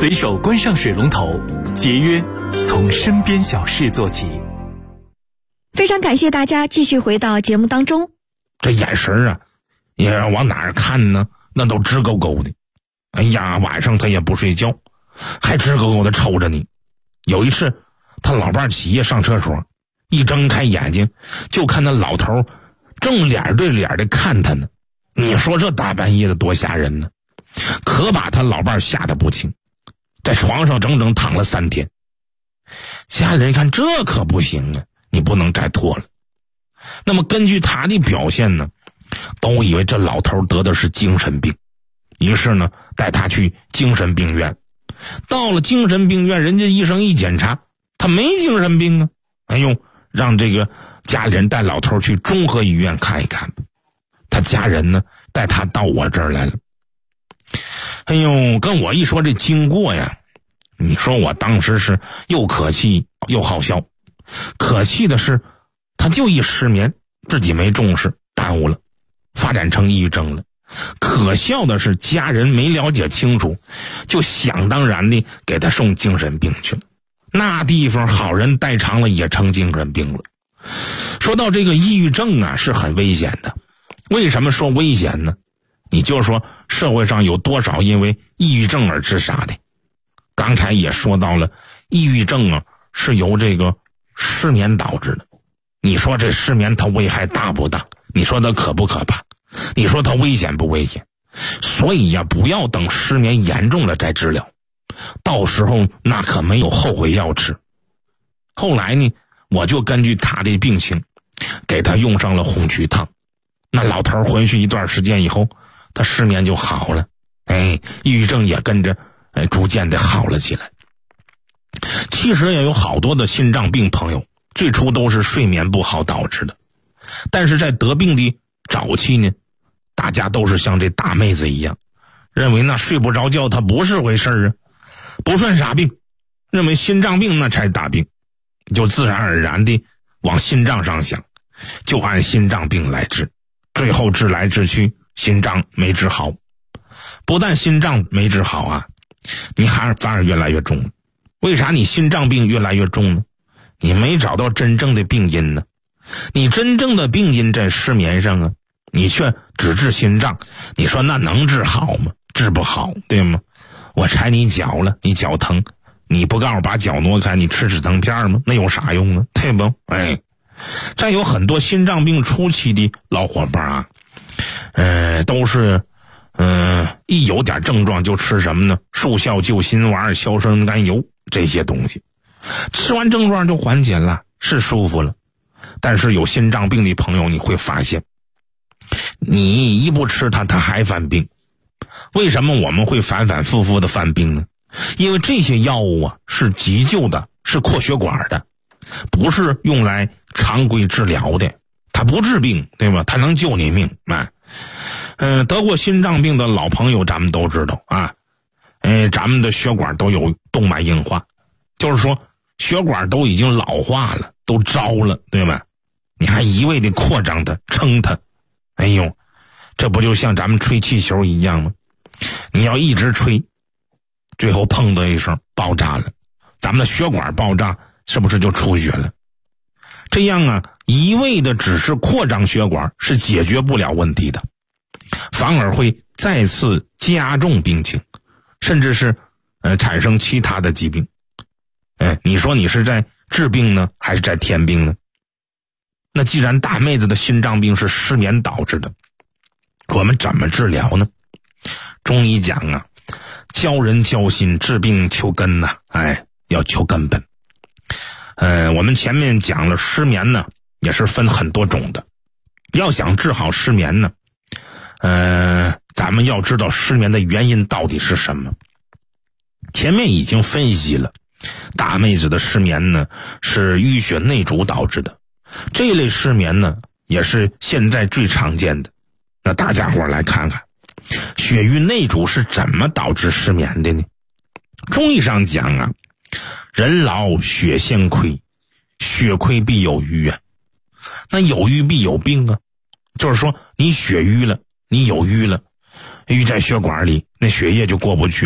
随手关上水龙头，节约从身边小事做起。 非常感谢大家继续回到节目当中。 这眼神啊，也往哪儿看呢？那都直勾勾的。哎呀，晚上他也不睡觉，还直勾勾的瞅着你。有一次，他老伴起夜上厕所，一睁开眼睛，就看那老头正脸对脸的看他呢。你说这大半夜的多吓人呢，可把他老伴吓得不轻，在床上整整躺了3天。家里人一看这可不行啊，你不能再拖了。那么根据他的表现呢，都以为这老头得的是精神病，于是呢带他去精神病院。到了精神病院，人家医生一检查，他没精神病啊。哎呦，让这个家里人带老头去综合医院看一看。他家人呢带他到我这儿来了。哎呦，跟我一说这经过呀，你说我当时是又可气又好笑。可气的是他就一失眠，自己没重视，耽误了，发展成抑郁症了。可笑的是家人没了解清楚，就想当然的给他送精神病去了。那地方好人待长了也成精神病了。说到这个抑郁症啊，是很危险的。为什么说危险呢？你就说社会上有多少因为抑郁症而自杀的。刚才也说到了，抑郁症啊是由这个失眠导致的。你说这失眠它危害大不大？你说它可不可怕？你说它危险不危险？所以呀，不要等失眠严重了再治疗，到时候那可没有后悔药吃。后来呢，我就根据他的病情给他用上了红曲汤。那老头回去一段时间以后，他失眠就好了，抑郁症也跟着逐渐的好了起来。其实也有好多的心脏病朋友最初都是睡眠不好导致的，但是在得病的早期呢，大家都是像这大妹子一样，认为那睡不着觉它不是回事啊，不算啥病，认为心脏病那才大病，就自然而然的往心脏上想，就按心脏病来治，最后治来治去心脏没治好。不但心脏没治好啊，你还反而越来越重。为啥你心脏病越来越重呢？你没找到真正的病因呢。你真正的病因在失眠上啊，你却只治心脏，你说那能治好吗？治不好，对吗？我踩你脚了，你脚疼，你不告诉把脚挪开，你吃止疼片吗？那有啥用啊？对不？再有很多心脏病初期的老伙伴啊，都是一有点症状就吃什么呢？速效救心丸、硝酸甘油这些东西，吃完症状就缓解了，是舒服了。但是有心脏病的朋友，你会发现你一不吃它还犯病。为什么我们会反反复复的犯病呢？因为这些药物啊是急救的，是扩血管的，不是用来常规治疗的，它不治病，对吧？它能救你命。得过心脏病的老朋友咱们都知道啊，咱们的血管都有动脉硬化，就是说血管都已经老化了，都糟了，对吧？你还一味的扩张它，撑它，这不就像咱们吹气球一样吗？你要一直吹，最后砰的一声爆炸了，咱们的血管爆炸，是不是就出血了？这样啊，一味的只是扩张血管是解决不了问题的，反而会再次加重病情，甚至是产生其他的疾病。你说你是在治病呢，还是在添病呢？那既然大妹子的心脏病是失眠导致的，我们怎么治疗呢？中医讲啊，教人教心，治病求根呐，要求根本。我们前面讲了失眠呢，也是分很多种的。要想治好失眠呢，咱们要知道失眠的原因到底是什么。前面已经分析了，大妹子的失眠呢是淤血内阻导致的，这一类失眠呢也是现在最常见的。那大家伙来看看，血瘀内阻是怎么导致失眠的呢？中医上讲啊，人老血先亏，血亏必有瘀啊。那有瘀必有病啊，就是说你血瘀了，你有瘀了，瘀在血管里，那血液就过不去了，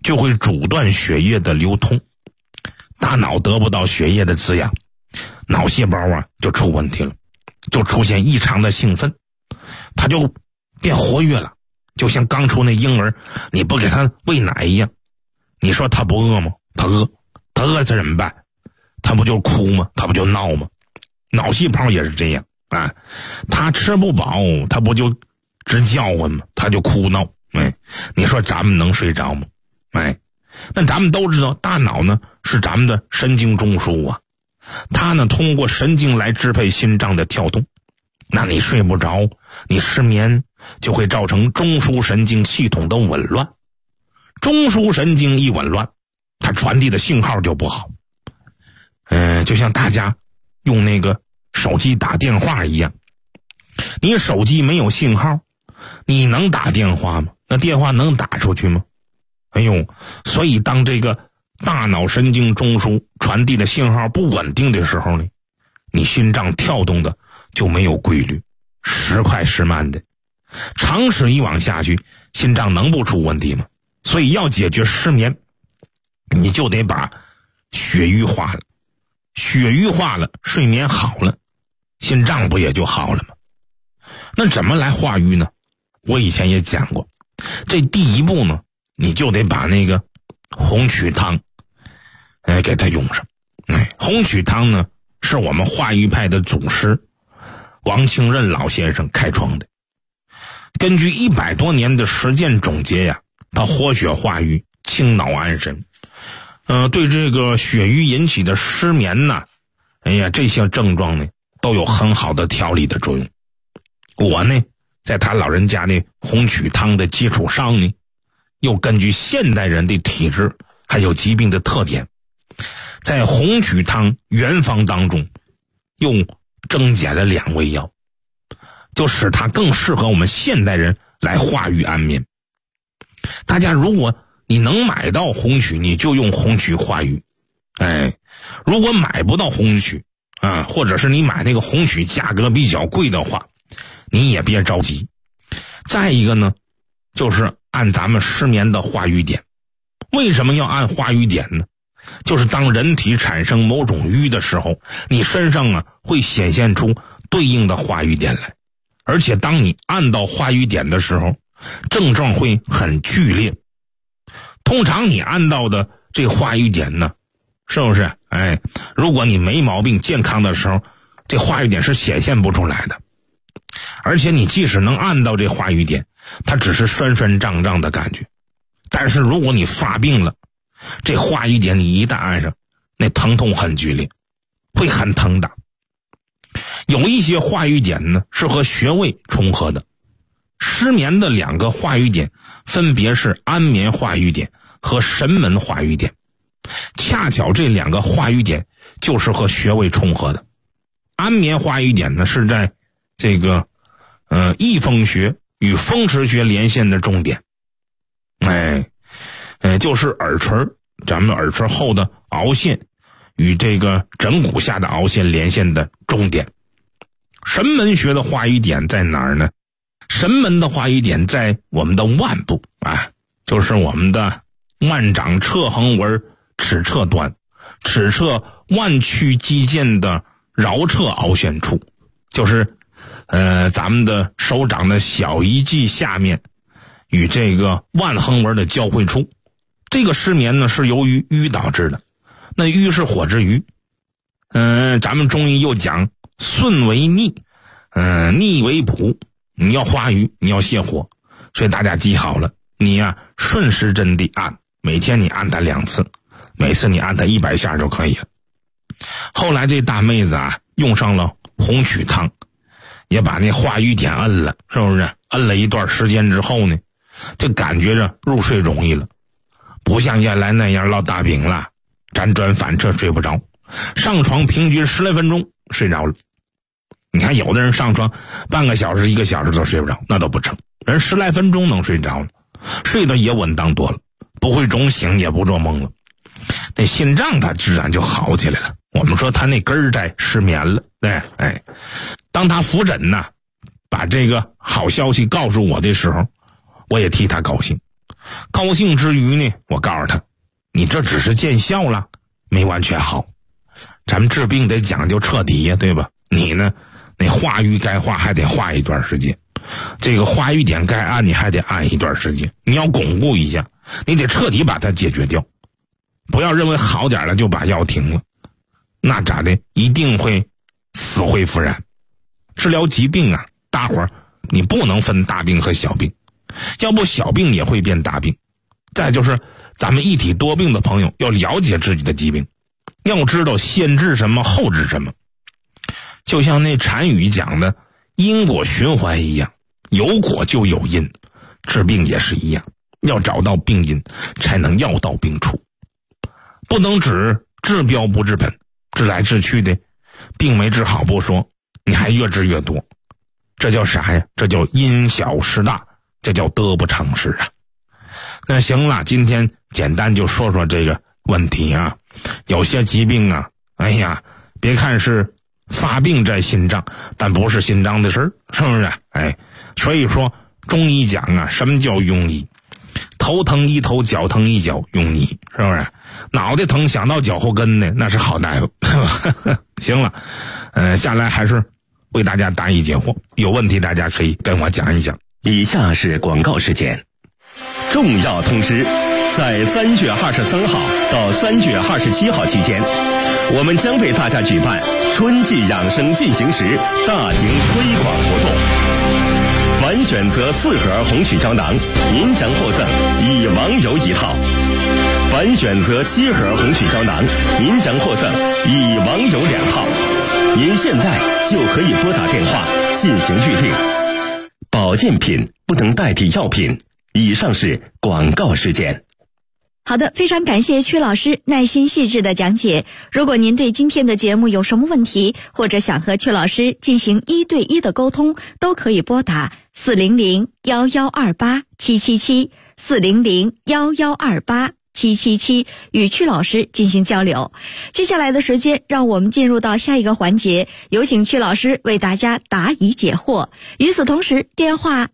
就会阻断血液的流通，大脑得不到血液的滋养，脑细胞啊就出问题了，就出现异常的兴奋，它就变活跃了，就像刚出那婴儿，你不给他喂奶一样。你说他不饿吗？他饿，他饿他怎么办？他不就哭吗？他不就闹吗？脑细胞也是这样啊，他吃不饱，他不就直叫唤吗？他就哭闹。你说咱们能睡着吗？那咱们都知道，大脑呢是咱们的神经中枢啊，它呢通过神经来支配心脏的跳动。那你睡不着，你失眠，就会造成中枢神经系统的紊乱。中枢神经一紊乱，它传递的信号就不好。就像大家用那个手机打电话一样，你手机没有信号，你能打电话吗？那电话能打出去吗？所以当这个大脑神经中枢传递的信号不稳定的时候呢，你心脏跳动的就没有规律，时快时慢的，长此以往下去，心脏能不出问题吗？所以要解决失眠，你就得把血瘀化了，血瘀化了，睡眠好了，心脏不也就好了吗？那怎么来化瘀呢？我以前也讲过，这第一步呢，你就得把那个红曲汤给它用上。红曲汤呢是我们化瘀派的祖师王清任老先生开创的，根据100多年的实践总结呀，它活血化瘀，清脑安神，对这个血瘀引起的失眠呢，这些症状呢都有很好的调理的作用。我呢在他老人家的红曲汤的基础上呢，又根据现代人的体质还有疾病的特点，在红曲汤原方当中又增减了2味药，就使它更适合我们现代人来化瘀安眠。大家如果你能买到红曲，你就用红曲化瘀。如果买不到红曲啊，或者是你买那个红曲价格比较贵的话，你也别着急。再一个呢，就是按咱们失眠的化瘀点。为什么要按化瘀点呢？就是当人体产生某种瘀的时候，你身上啊会显现出对应的化瘀点来，而且当你按到化瘀点的时候，症状会很剧烈。通常你按到的这化瘀点呢，是不是？如果你没毛病健康的时候，这化瘀点是显现不出来的。而且你即使能按到这化瘀点，它只是酸酸胀胀的感觉。但是如果你发病了，这化瘀点你一旦按上，那疼痛很剧烈，会很疼的。有一些化瘀点呢是和穴位重合的。失眠的2个化瘀点分别是安眠化瘀点和神门化瘀点，恰巧这2个化瘀点就是和穴位重合的。安眠化瘀点呢是在这个翳风穴与风池穴连线的重点，就是耳垂，咱们耳垂后的凹陷与这个枕骨下的凹陷连线的重点。神门穴的化瘀点在哪儿呢？神门的化瘀点在我们的腕部就是我们的腕掌侧横纹尺侧端，尺侧腕曲肌腱的桡侧凹陷处，就是咱们的手掌的小夷际下面与这个腕横纹的交汇处。这个失眠呢是由于瘀导致的。那瘀是火之瘀，咱们中医又讲顺为逆，逆为补，你要化瘀，你要泻火。所以大家记好了，你顺时针地按，每天你按它2次，每次你按它100下就可以了。后来这大妹子用上了红曲汤，也把那化瘀点摁了，是不是？摁了一段时间之后呢，就感觉着入睡容易了，不像原来那样烙大饼了，辗转反侧睡不着，上床平均10来分钟睡着了。你看有的人上床半个小时1个小时都睡不着，那都不成，人10来分钟能睡着了，睡得也稳当多了，不会总醒，也不做梦了，那心脏它自然就好起来了。我们说他那根儿在失眠了。当他扶诊把这个好消息告诉我的时候，我也替他高兴。 高兴之余呢，我告诉他，你这只是见效了，没完全好。咱们治病得讲究彻底呀，对吧？你呢，那化瘀该化还得化一段时间，这个化瘀点该按你还得按一段时间，你要巩固一下，你得彻底把它解决掉，不要认为好点了就把药停了，那咋的？一定会死灰复燃。治疗疾病啊，大伙儿你不能分大病和小病，要不小病也会变大病。再就是咱们一体多病的朋友要了解自己的疾病，要知道先治什么后治什么。就像那禅语讲的因果循环一样，有果就有因，治病也是一样，要找到病因才能药到病除，不能只治标不治本，治来治去的病没治好不说，你还越治越多，这叫啥呀？这叫因小失大，这叫得不偿失啊。那行了，今天简单就说说这个问题啊。有些疾病啊，哎呀，别看是发病在心脏，但不是心脏的事儿，是不是？哎，所以说中医讲啊，什么叫庸医？头疼一头，脚疼一脚，庸医，是不是？脑袋疼想到脚后跟呢，那是好大夫。行了，下来还是为大家答疑解惑，有问题大家可以跟我讲一讲。 以下是广告时间。重要通知，在3月23号到3月27号期间，我们将为大家举办春季养生进行时大型推广活动。凡选择4盒红曲胶囊，您将获赠以网友1号；凡选择7盒红曲胶囊，您将获赠以网友2号。您现在就可以拨打电话进行预定。保健品不能代替药品。以上是广告时间。 好的，非常感谢曲老师耐心细致的讲解。如果您对今天的节目有什么问题，或者想和曲老师进行1对1的沟通，都可以拨打400-1128-777，400-1128-777，与曲老师进行交流。接下来的时间，让我们进入到下一个环节，有请曲老师为大家答疑解惑。与此同时，电话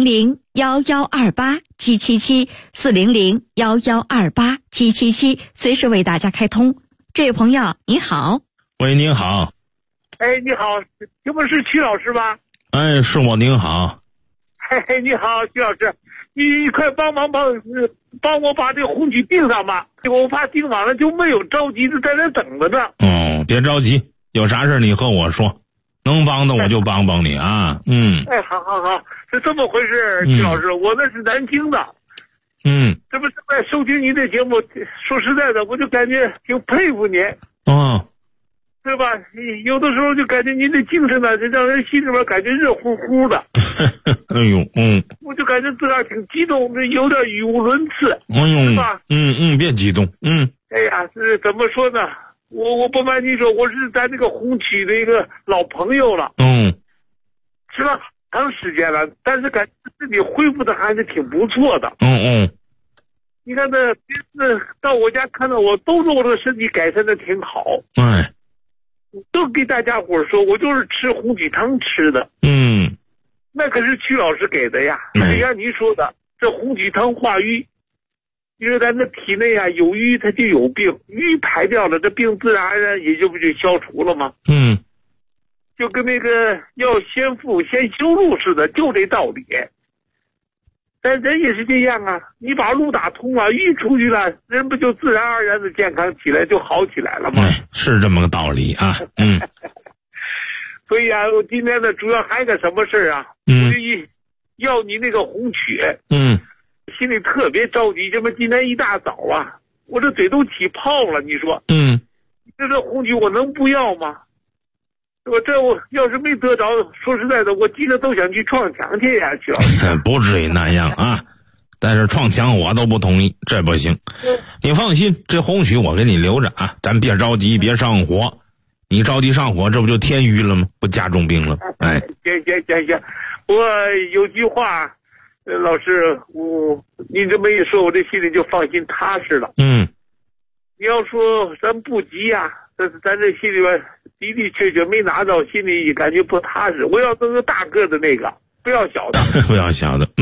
400-1128-777，400-1128-777，随时为大家开通。这位朋友你好。 喂，您好。 哎，你好，这不是曲老师吧？ 哎，是我，您好。 嘿嘿，你好，曲老师，你快帮我把这个红曲订上吧，我怕订完了就没有，着急的在那等着呢。 别着急，有啥事你和我说，能帮的我就帮帮你啊。 哎，好，是这么回事，曲老师，我那是南京的。这不是在收听您的节目，说实在的，我就感觉挺佩服您。对吧？有的时候就感觉您的精神呢，就让人心里边感觉热乎乎的。 哎呦， 我就感觉自个儿挺激动，有点语无伦次。是吧？ 别激动。 哎呀，这怎么说呢？我不瞒您说，我是咱这个红曲的一个老朋友了。吃了长时间了，但是感觉自己恢复的还是挺不错的。你看这别人到我家看到我，都说我这个身体改善的挺好。都给大家伙说，我就是吃红曲汤吃的。那可是曲老师给的呀。就像您说的，这红曲汤化瘀，因为咱的体内啊有瘀，它就有病，瘀排掉了，这病自然而然也就不就消除了吗？就跟那个要先富先修路似的，就这道理。但人也是这样啊，你把路打通了，淤出去了，人不就自然而然的健康起来，就好起来了吗？ 是这么个道理啊。 所以啊，我今天呢，主要还有个什么事儿啊？我就要你那个红曲。心里特别着急，这么今天一大早啊，我这嘴都起泡了，你说？这红曲我能不要吗？我要是没得着，说实在的，我急得都想去撞墙去呀，曲老师。 不至于那样啊，但是撞墙我都不同意，这不行。你放心，这红曲我给你留着啊，咱别着急，别上火。你着急上火，这不就添瘀了吗？不加重病了？哎， 行，我有句话，老师，你这么一说，我这心里就放心踏实了。你要说咱不急呀，咱这心里边的的确确没拿到，心里也感觉不踏实。我要弄个大个的那个，不要小的。 不要小的。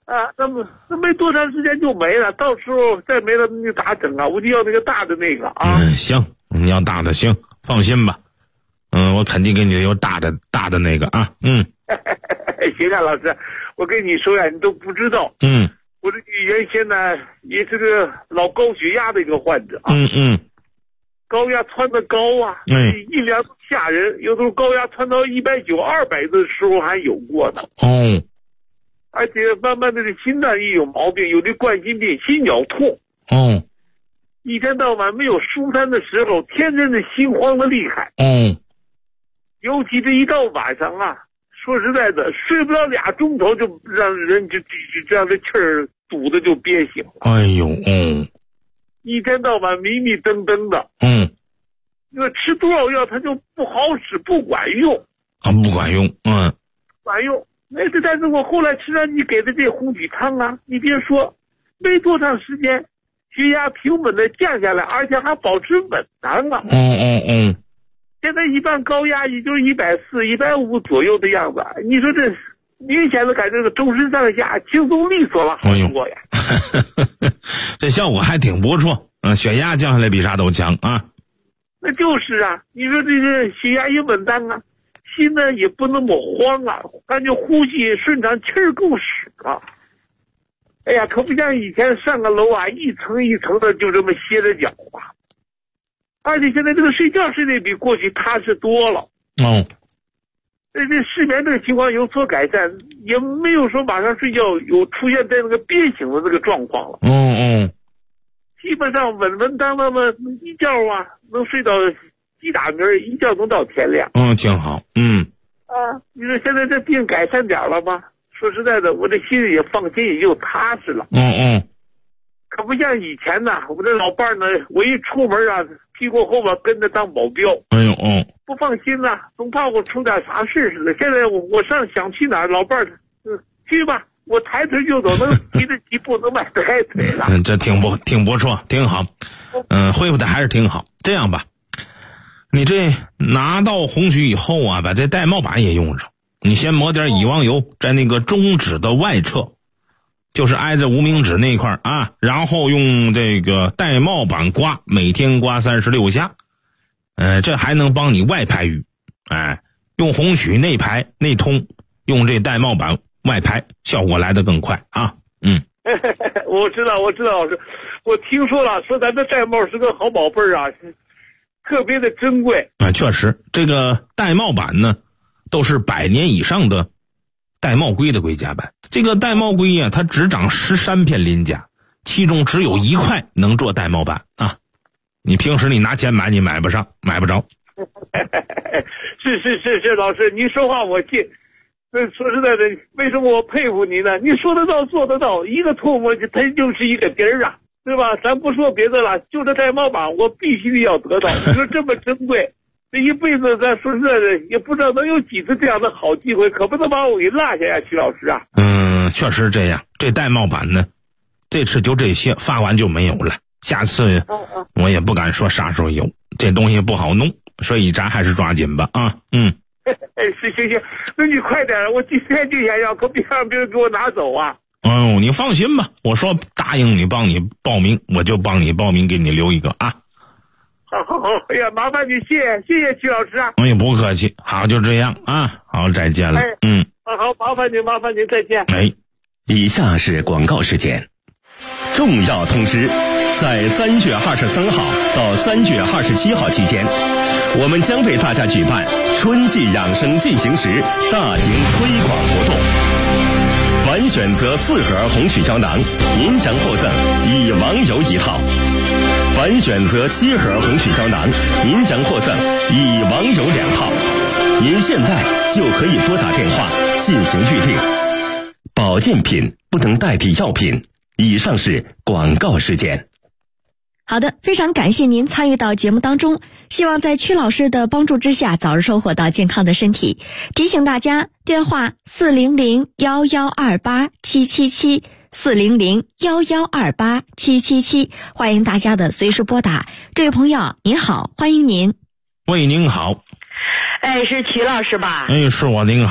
啊，那没多长时间就没了，到时候再没了那咋整啊？我就要那个大的那个啊。 行，你要大的行，放心吧。我肯定给你留大的那个啊。 行啊，老师，我跟你说呀，你都不知道。我这原先呢也是个老高血压的一个患者啊。高压窜得高啊，一量都吓人，有的时候高压窜到190、200的时候还有过呢。而且慢慢的这心脏也有毛病，有的冠心病、心绞痛。一天到晚没有疏散的时候，天天的心慌的厉害。尤其这一到晚上啊，说实在的，睡不了2钟头就让人就这样的气儿堵的就憋醒了。一天到晚迷迷瞪瞪的。因为吃多少药它就不好使，不管用。 不管用。 管用。但是我后来吃上你给的这红曲汤啊，你别说，没多长时间，血压平稳的降下来，而且还保持稳当了。现在一般高压也就是140、150左右的样子，你说这明显的感觉这个周身上下轻松利索了好多呀。 这效果还挺不错。血压降下来比啥都强啊。 那就是啊，你说这个血压也稳当啊，心呢也不那么慌啊，感觉呼吸顺畅，气儿够使啊。哎呀，可不像以前上个楼啊，一层一层的就这么歇着脚啊。而且现在这个睡觉睡得比过去踏实多了。这失眠这个情况有所改善，也没有说马上睡觉有出现在那个憋醒的这个状况了。基本上稳稳当当的一觉啊，能睡到鸡打鸣，一觉能到天亮。 挺好。 你说现在这病改善点了吗？说实在的，我这心里也放心，也就踏实了。可不像以前呢，我这老伴呢，我一出门啊，屁股后边跟着当保镖。不放心呐，总怕我出点啥事似的。现在我想去哪儿，老伴去吧，我抬腿就走，能提着几步能迈开腿了。 这挺不错，挺好。恢复的还是挺好。这样吧，你这拿到红曲以后啊，把这玳瑁板也用上。你先抹点乙王油在那个中指的外侧，就是挨着无名指那一块啊，然后用这个玳瑁板刮，每天刮36下。这还能帮你外排瘀。用红曲内排内通，用这玳瑁板外排，效果来得更快啊。 我知道老师，我听说了，说咱这玳瑁是个好宝贝啊，特别的珍贵。 确实，这个玳瑁板呢，都是100年以上的玳瑁龟的龟甲板。这个玳瑁龟啊，它只长13片鳞甲，其中只有1块能做玳瑁板啊。你平时你拿钱买，你买不着。 是，老师，您说话我信。说实在的，为什么我佩服您呢？你说得到做得到，一个唾沫它就是一个钉儿啊，对吧？咱不说别的了，就这玳瑁板我必须要得到。你说这么珍贵，这一辈子咱说实在的也不知道能有几次这样的好机会，可不能把我给落下呀，徐老师啊。 确实这样。这玳瑁板呢，这次就这些，发完就没有了。下次我也不敢说啥时候有，这东西不好弄，所以咱还是抓紧吧啊。 行，那你快点，我今天就想要，可别让别人给我拿走啊。 你放心吧，我说答应你帮你报名，我就帮你报名，给你留一个啊。 好，哎呀，麻烦你，谢谢徐老师啊。 不客气，好，就这样啊，好，再见了。 好，麻烦您，再见。 以下是广告时间，重要通知。在3月23号到3月27号期间，我们将为大家举办春季养生进行时大型推广活动。凡选择4盒红曲胶囊，您将获赠乙王油1套；凡选择7盒红曲胶囊，您将获赠乙王油2套。您现在就可以拨打电话进行预定。保健品不能代替药品。以上是广告时间。 好的，非常感谢您参与到节目当中，希望在曲老师的帮助之下早日收获到健康的身体。提醒大家，电话400-1128-777 400-1128-777，欢迎大家的随时拨打。这位朋友您好，欢迎您。 喂，您好。 是曲老师吧？ 是我，您好。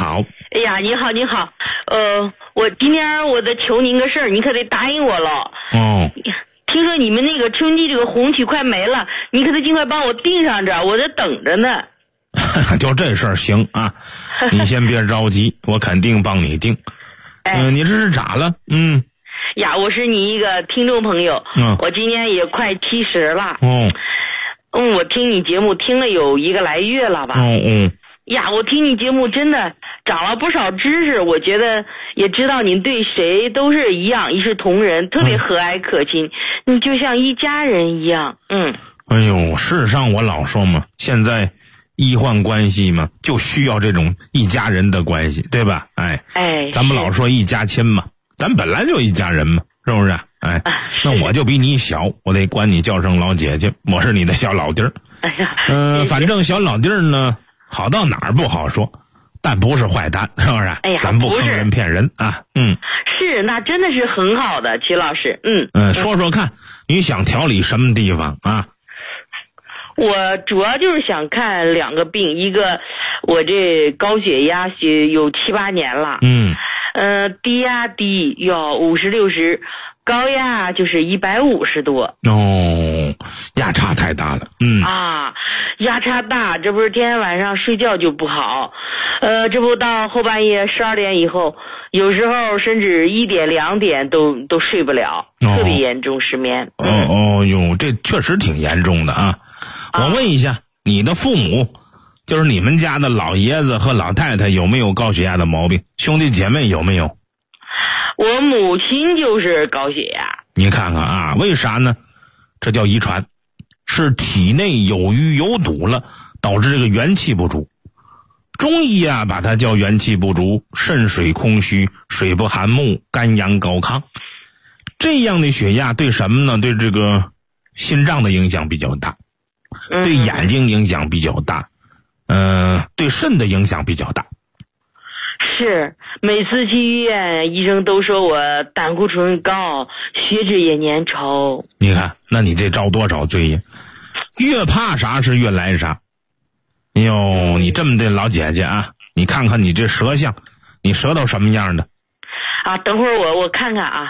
哎呀，你好，你好，我今天我得求您个事儿，您可得答应我了。 哦。 听说你们那个春季这个红曲快没了，你可得尽快帮我订上着，我在等着呢。 就这事儿行啊，你先别着急，我肯定帮你订。你这是咋了？ 呀，我是你一个听众朋友，我今年也快70了。我听你节目听了有1个来月了吧。呀，我听你节目真的长了不少知识，我觉得也知道您对谁都是一样，一视同仁，特别和蔼可亲，你就像一家人一样。 哎呦，事实上我老说嘛，现在医患关系嘛，就需要这种一家人的关系，对吧？咱们老说一家亲嘛，咱本来就一家人嘛，是不是？那我就比你小，我得管你叫声老姐姐，我是你的小老弟儿。反正小老弟儿呢，好到哪儿不好说，但不是坏蛋，是不是？咱不坑人骗人啊。 是，那真的是很好的，齐老师。 说说看，你想调理什么地方啊？ 我主要就是想看2个病，一个我这高血压有7、8年了，低压低要50、60，高压就是150多。 压差太大了。 压差大，这不是天天晚上睡觉就不好，这不到后半夜12点以后，有时候甚至1点、2点都睡不了，特别严重失眠。 这确实挺严重的啊。我问一下，你的父母，就是你们家的老爷子和老太太有没有高血压的毛病？兄弟姐妹有没有？ 我母亲就是高血压。 你看看啊，为啥呢？这叫遗传，是体内有淤有堵了，导致这个元气不足。中医啊，把它叫元气不足，肾水空虚，水不含木，肝阳高亢。这样的血压对什么呢？对这个心脏的影响比较大，对眼睛影响比较大，对肾的影响比较大。 是，每次去医院，医生都说我胆固醇高，血脂也粘稠。 你看，那你这遭多少罪呀？越怕啥是越来啥。哟，你这么的老姐姐啊，你看看你这舌象，你舌头什么样的？ 等会儿我看看啊。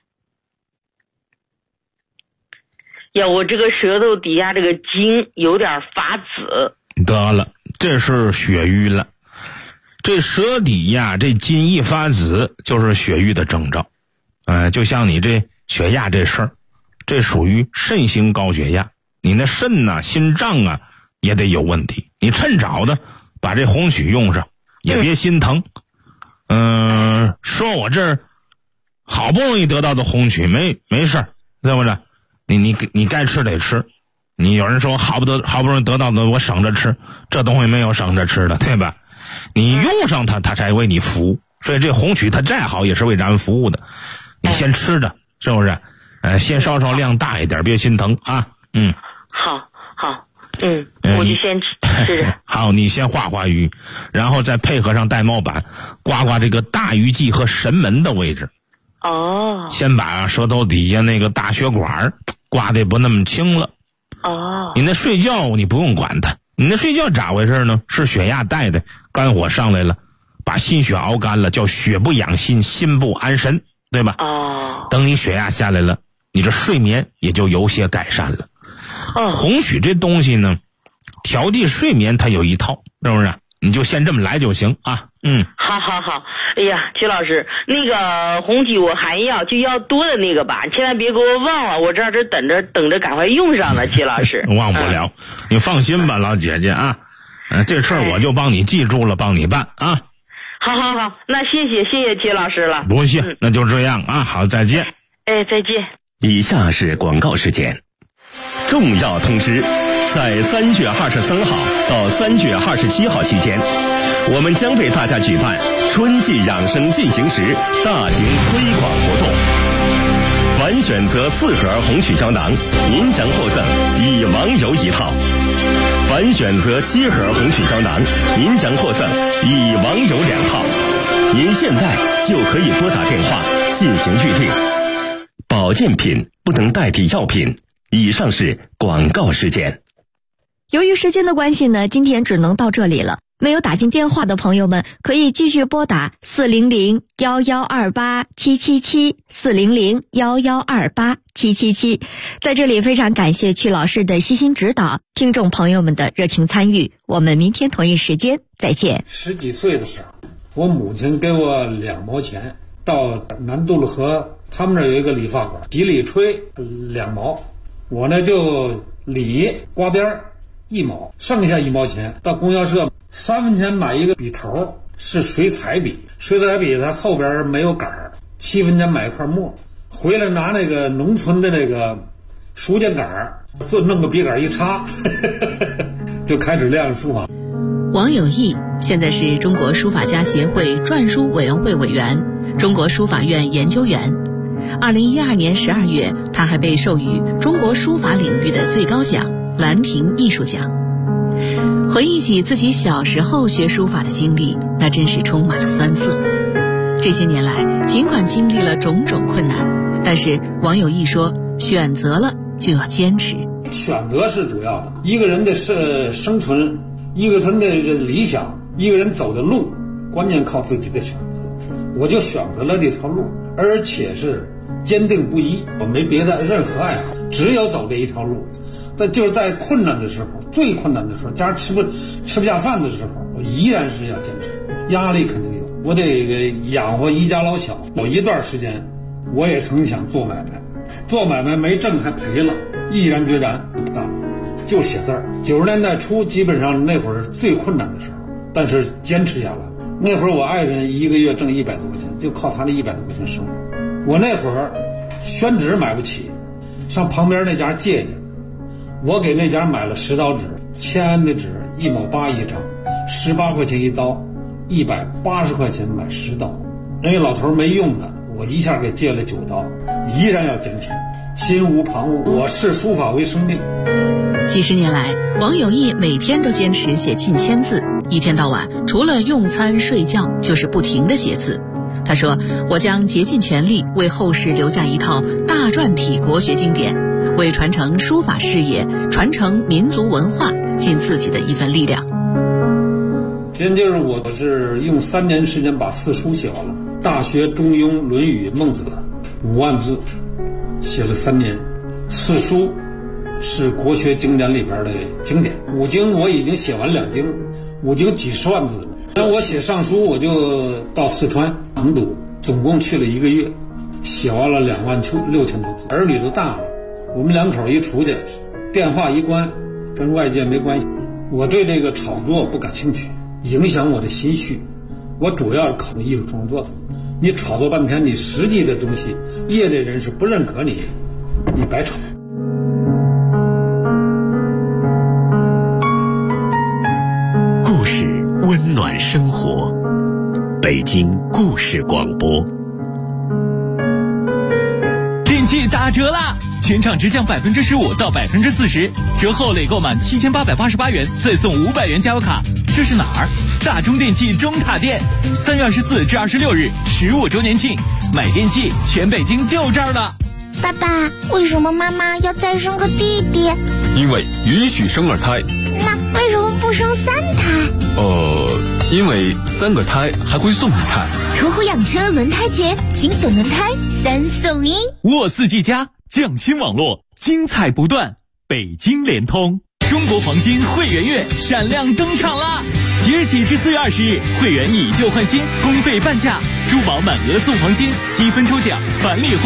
呀，我这个舌头底下这个筋有点发紫。 得了，这是血瘀了。这舌底呀，这筋一发紫，就是血瘀的征兆。就像你这血压这事儿，这属于肾型高血压，你那肾呐、心脏啊也得有问题。你趁早的把这红曲用上，也别心疼。说我这儿好不容易得到的红曲，没事儿，对不对？你该吃得吃。你有人说好不容易得到的我省着吃，这东西没有省着吃的，对吧？你用上它才为你服务，所以这红曲它再好也是为咱们服务的。你先吃着，是不是？先稍量大一点，别心疼啊。 好，我就先吃着。 好，你先化瘀，然后再配合上带毛板，刮这个大鱼际和神门的位置。先把舌头底下那个大血管刮得不那么轻了。你那睡觉你不用管它，你那睡觉咋回事呢？是血压带的，肝火上来了，把心血熬干了，叫血不养心，心不安神，对吧？等你血压下来了，你这睡眠也就有些改善了。红曲这东西呢，调剂睡眠它有一套，是不是？你就先这么来就行啊。 好。哎呀，齐老师，那个红曲我还要，就要多的那个吧，千万别给我忘了，我这等着赶快用上了，齐老师。 忘不了，你放心吧，老姐姐啊。这事儿我就帮你记住了，帮你办啊。 好，那谢谢齐老师了。 不谢，那就这样啊。好，再见。 再见。 以下是广告时间。重要通知，在3月23号到3月27号期间，我们将为大家举办春季养生进行时大型推广活动。凡选择4盒红曲胶囊，您将获赠以王油1套；凡选择7盒红曲胶囊，您将获赠以王油2套。您现在就可以拨打电话进行预定。保健品不能代替药品。以上是广告时间。 由于时间的关系呢，今天只能到这里了。 没有打进电话的朋友们，可以继续拨打400-1128-777，400-1128-777。在这里非常感谢曲老师的悉心指导，听众朋友们的热情参与。我们明天同一时间再见。 10几岁的时候，我母亲给我2毛钱，到南渡路河他们那儿有一个理发馆，洗理吹2毛，我呢就理刮边1毛，剩下1毛钱到供销社3分钱买一个笔头，是水彩笔，水彩笔它后边没有杆，7分钱买一块墨，回来拿那个农村的那个书架杆，就弄个笔杆一插就开始练书法。 王有义现在是中国书法家协会篆书委员会委员、中国书法院研究员。2012年12月，他还被授予中国书法领域的最高奖兰亭艺术奖。回忆起自己小时候学书法的经历，那真是充满了酸涩。这些年来，尽管经历了种种困难，但是王有义说，选择了就要坚持。 选择是主要的，一个人的生存，一个人的理想，一个人走的路，关键靠自己的选择。我就选择了这条路，而且是坚定不移，我没别的任何爱好，只有走这一条路。但就是在困难的时候，最困难的时候，家人吃不下饭的时候，我依然是要坚持。压力肯定有，我得养活一家老小。有一段时间，我也曾想做买卖，做买卖没挣还赔了，毅然决然不干，就写字儿。90年代初，基本上那会儿最困难的时候，但是坚持下来。那会儿我爱人1个月挣100多块钱，就靠他那100多块钱生活。我那会儿宣纸买不起，上旁边那家借去。我给那家买了10刀纸，签安的纸1毛8一张，18块钱一刀，180块钱买10刀。那个老头没用的，我一下给借了9刀，依然要坚持，心无旁骛。我视书法为生命。 几十年来，王有义每天都坚持写近1000字，一天到晚除了用餐睡觉就是不停地写字。他说，我将竭尽全力为后世留下一套大篆体国学经典，为传承书法事业、传承民族文化尽自己的一份力量。 今天就是我是用3年时间把4书写完了，《大学》《中庸》《论语》《孟子》5万字，写了3年。4书是国学经典里边的经典，5经我已经写完2经，5经几十万字了。那我写上书，我就到四川成都，总共去了1个月，写完了26000多字。儿女都大了，我们2口一出去，电话一关，跟外界没关系。我对这个炒作不感兴趣，影响我的心绪。我主要是考虑艺术创作的。你炒作半天，你实际的东西，业内人士不认可你，你白炒。 故事温暖生活，北京故事广播。 电器打折啦！全场直降15%到40%，折后累购满7888元，再送500元加油卡。这是哪儿？大中电器中塔店，3月24至26日15周年庆，买电器全北京就这儿了。 爸爸，为什么妈妈要再生个弟弟？ 因为允许生2胎。 那为什么不生3胎？ 因为3个胎还会送1胎。 途虎养车轮胎节，精选轮胎3送1。 沃4G+匠心网络，精彩不断。北京联通中国黄金会员月闪亮登场啦！即日起至4月20日，会员以旧换新，公费半价，珠宝满额送黄金，积分抽奖，返利换